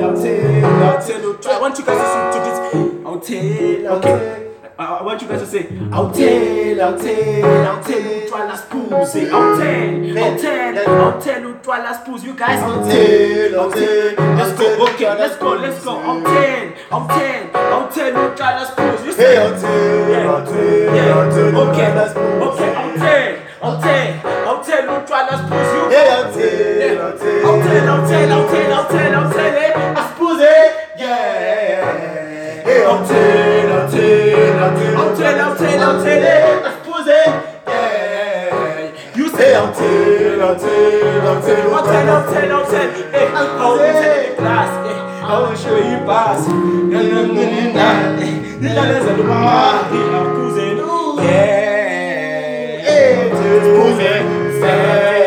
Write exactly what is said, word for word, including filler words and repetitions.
tell, I'll tell you. I want you guys to, to this. I'll tell, okay. I, I want you guys to say, I'll tell, I'll tell, I'll tell you, toi la spouse. Say, I'll tell, I'll tell, I'll tell you, toi la spouse. You guys, I'll tell, I'll tell. Let's go, okay, let's go, let's go. I'll tell, I'll tell, I'll tell you, toi la spouse. You say, I'll tell, yeah, I'll tell, yeah, I'll tell, okay, okay, I'll tell, I'll tell, I'll tell you, toi la spouse. You, yeah, I'll tell, I'll tell, I'll tell, I'll tell, I'll tell, I'll tell, I'll tell, eh, la spouse, yeah, I'll tell, I'll tell, I'll tell, I'll tell, I'll tell, I'll tell, eh, la spouse, yeah. You say, I'll tell, I'll tell, I'll tell, I'll tell, I'll tell, I'll tell, eh, I'll tell the class, eh, I will show you pass. Na na na na na, na na na na, na na na.